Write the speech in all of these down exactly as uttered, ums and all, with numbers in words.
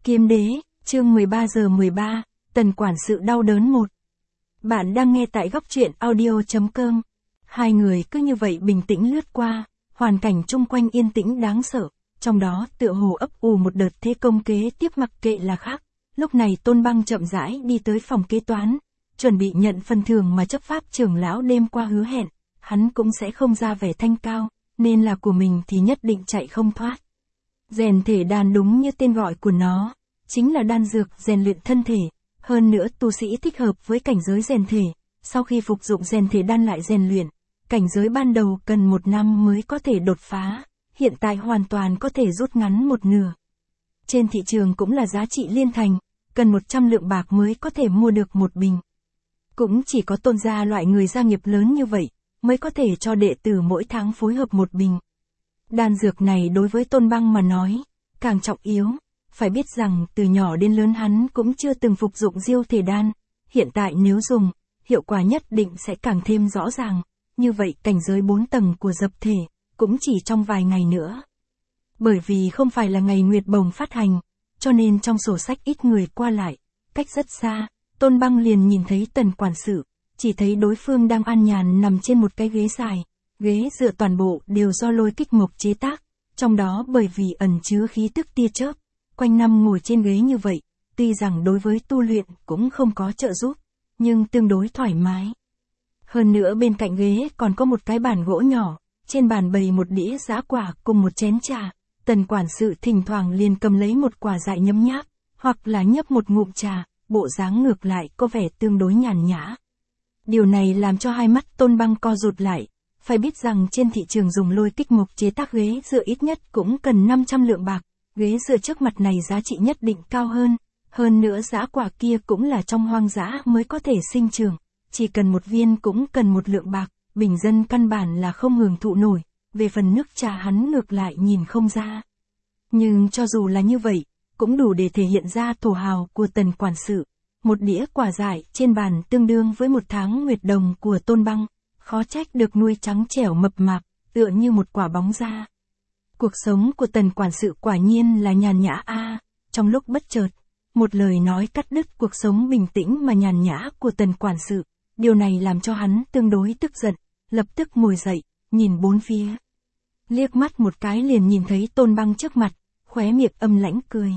Kiếm đế, chương mười ba giờ mười ba, tần quản sự đau đớn một. Bạn đang nghe tại góc truyện audio chấm com. Hai người cứ như vậy bình tĩnh lướt qua, hoàn cảnh chung quanh yên tĩnh đáng sợ, trong đó tựa hồ ấp ủ một đợt thế công kế tiếp mặc kệ là khác. Lúc này Tôn Băng chậm rãi đi tới phòng kế toán, chuẩn bị nhận phần thưởng mà chấp pháp trưởng lão đêm qua hứa hẹn, hắn cũng sẽ không ra vẻ thanh cao, nên là của mình thì nhất định chạy không thoát. Rèn thể đan đúng như tên gọi của nó, chính là đan dược rèn luyện thân thể, hơn nữa tu sĩ thích hợp với cảnh giới rèn thể, sau khi phục dụng rèn thể đan lại rèn luyện, cảnh giới ban đầu cần một năm mới có thể đột phá, hiện tại hoàn toàn có thể rút ngắn một nửa. Trên thị trường cũng là giá trị liên thành, cần một trăm lượng bạc mới có thể mua được một bình. Cũng chỉ có Tôn gia loại người gia nghiệp lớn như vậy, mới có thể cho đệ tử mỗi tháng phối hợp một bình. Đan dược này đối với Tôn Băng mà nói, càng trọng yếu, phải biết rằng từ nhỏ đến lớn hắn cũng chưa từng phục dụng diêu thể đan, hiện tại nếu dùng, hiệu quả nhất định sẽ càng thêm rõ ràng, như vậy cảnh giới bốn tầng của dập thể, cũng chỉ trong vài ngày nữa. Bởi vì không phải là ngày Nguyệt Bồng phát hành, cho nên trong sổ sách ít người qua lại, cách rất xa, Tôn Băng liền nhìn thấy tần quản sự, chỉ thấy đối phương đang an nhàn nằm trên một cái ghế dài, ghế dựa toàn bộ đều do lôi kích mộc chế tác, trong đó bởi vì ẩn chứa khí tức tia chớp, quanh năm ngồi trên ghế như vậy, tuy rằng đối với tu luyện cũng không có trợ giúp, nhưng tương đối thoải mái. Hơn nữa bên cạnh ghế còn có một cái bàn gỗ nhỏ, trên bàn bày một đĩa giã quả cùng một chén trà, tần quản sự thỉnh thoảng liền cầm lấy một quả dại nhấm nháp, hoặc là nhấp một ngụm trà, bộ dáng ngược lại có vẻ tương đối nhàn nhã. Điều này làm cho hai mắt Tôn Băng co rụt lại, phải biết rằng trên thị trường dùng lôi kích mộc chế tác ghế dựa ít nhất cũng cần năm trăm lượng bạc, ghế dựa trước mặt này giá trị nhất định cao hơn, hơn nữa giã quả kia cũng là trong hoang dã mới có thể sinh trưởng, chỉ cần một viên cũng cần một lượng bạc, bình dân căn bản là không hưởng thụ nổi, về phần nước trà hắn ngược lại nhìn không ra. Nhưng cho dù là như vậy, cũng đủ để thể hiện ra thổ hào của tần quản sự. Một đĩa quả dại trên bàn tương đương với một tháng nguyệt đồng của Tôn Băng, khó trách được nuôi trắng trẻo mập mạp, tựa như một quả bóng da. Cuộc sống của tần quản sự quả nhiên là nhàn nhã a. À, trong lúc bất chợt, một lời nói cắt đứt cuộc sống bình tĩnh mà nhàn nhã của tần quản sự, điều này làm cho hắn tương đối tức giận, lập tức ngồi dậy, nhìn bốn phía. Liếc mắt một cái liền nhìn thấy Tôn Băng trước mặt, khóe miệng âm lãnh cười.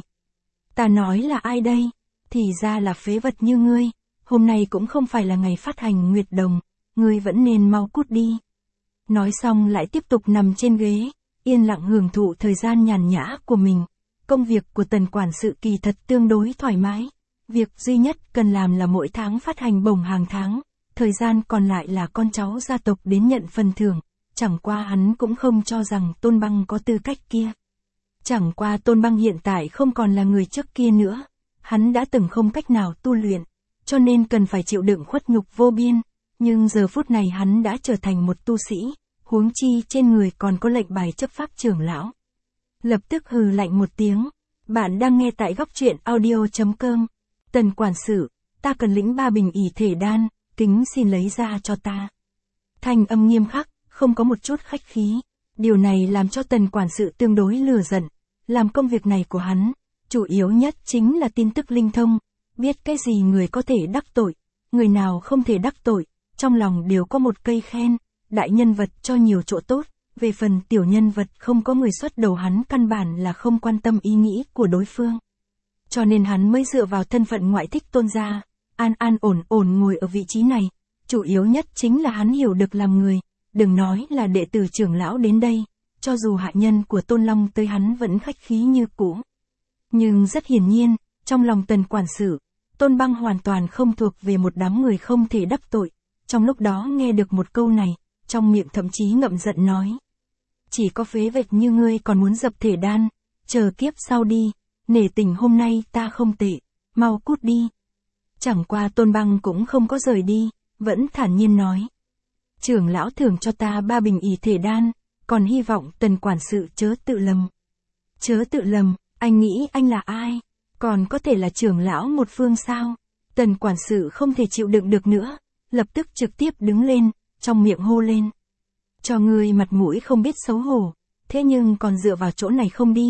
Ta nói là ai đây? Thì ra là phế vật như ngươi, hôm nay cũng không phải là ngày phát hành nguyệt đồng, ngươi vẫn nên mau cút đi. Nói xong lại tiếp tục nằm trên ghế, yên lặng hưởng thụ thời gian nhàn nhã của mình. Công việc của tần quản sự kỳ thật tương đối thoải mái, việc duy nhất cần làm là mỗi tháng phát hành bổng hàng tháng, thời gian còn lại là con cháu gia tộc đến nhận phần thưởng, chẳng qua hắn cũng không cho rằng Tôn Băng có tư cách kia. Chẳng qua Tôn Băng hiện tại không còn là người trước kia nữa. Hắn đã từng không cách nào tu luyện, cho nên cần phải chịu đựng khuất nhục vô biên, nhưng giờ phút này hắn đã trở thành một tu sĩ, huống chi trên người còn có lệnh bài chấp pháp trưởng lão. Lập tức hừ lạnh một tiếng, bạn đang nghe tại góc truyện audio chấm com. Tần quản sự, ta cần lĩnh ba bình ỷ thể đan, kính xin lấy ra cho ta. Thanh âm nghiêm khắc, không có một chút khách khí, điều này làm cho tần quản sự tương đối lừa giận, làm công việc này của hắn. Chủ yếu nhất chính là tin tức linh thông, biết cái gì người có thể đắc tội, người nào không thể đắc tội, trong lòng đều có một cây khen, đại nhân vật cho nhiều chỗ tốt, về phần tiểu nhân vật không có người xuất đầu hắn căn bản là không quan tâm ý nghĩ của đối phương. Cho nên hắn mới dựa vào thân phận ngoại thích Tôn gia, an an ổn ổn ngồi ở vị trí này, chủ yếu nhất chính là hắn hiểu được làm người, đừng nói là đệ tử trưởng lão đến đây, cho dù hạ nhân của Tôn Long tới hắn vẫn khách khí như cũ. Nhưng rất hiển nhiên, trong lòng tần quản sự, Tôn Băng hoàn toàn không thuộc về một đám người không thể đắc tội. Trong lúc đó nghe được một câu này, trong miệng thậm chí ngậm giận nói. Chỉ có phế vật như ngươi còn muốn dập thể đan, chờ kiếp sau đi, nể tình hôm nay ta không tệ, mau cút đi. Chẳng qua Tôn Băng cũng không có rời đi, vẫn thản nhiên nói. Trưởng lão thưởng cho ta ba bình ỷ thể đan, còn hy vọng tần quản sự chớ tự lầm. Chớ tự lầm. Anh nghĩ anh là ai? Còn có thể là trưởng lão một phương sao? Tần quản sự không thể chịu đựng được nữa, lập tức trực tiếp đứng lên, trong miệng hô lên. Cho ngươi mặt mũi không biết xấu hổ, thế nhưng còn dựa vào chỗ này không đi.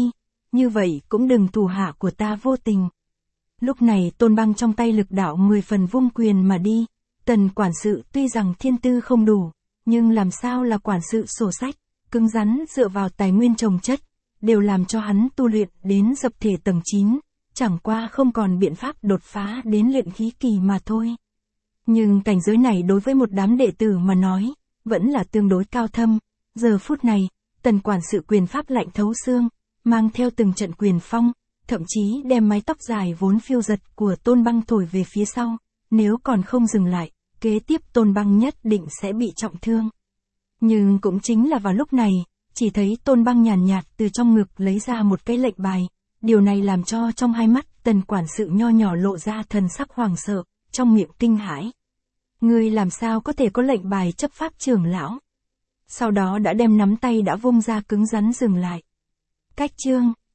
như vậy cũng đừng thủ hạ của ta vô tình. Lúc này Tôn Băng trong tay lực đạo mười phần vung quyền mà đi, Tần quản sự tuy rằng thiên tư không đủ, nhưng làm sao là quản sự sổ sách, cứng rắn dựa vào tài nguyên trồng chất, đều làm cho hắn tu luyện đến dập thể tầng chín, chẳng qua không còn biện pháp đột phá đến luyện khí kỳ mà thôi. Nhưng cảnh giới này đối với một đám đệ tử mà nói, vẫn là tương đối cao thâm. Giờ phút này, Tần quản sự quyền pháp lạnh thấu xương, mang theo từng trận quyền phong, thậm chí đem mái tóc dài vốn phiêu giật của Tôn Băng thổi về phía sau, nếu còn không dừng lại, kế tiếp Tôn Băng nhất định sẽ bị trọng thương. Nhưng cũng chính là vào lúc này, chỉ thấy Tôn Băng nhàn nhạt từ trong ngực lấy ra một cái lệnh bài, điều này làm cho trong hai mắt Tần quản sự nho nhỏ lộ ra thần sắc hoàng sợ, trong miệng kinh hãi. Ngươi làm sao có thể có lệnh bài chấp pháp trưởng lão? Sau đó đã đem nắm tay đã vung ra cứng rắn dừng lại. Cách chương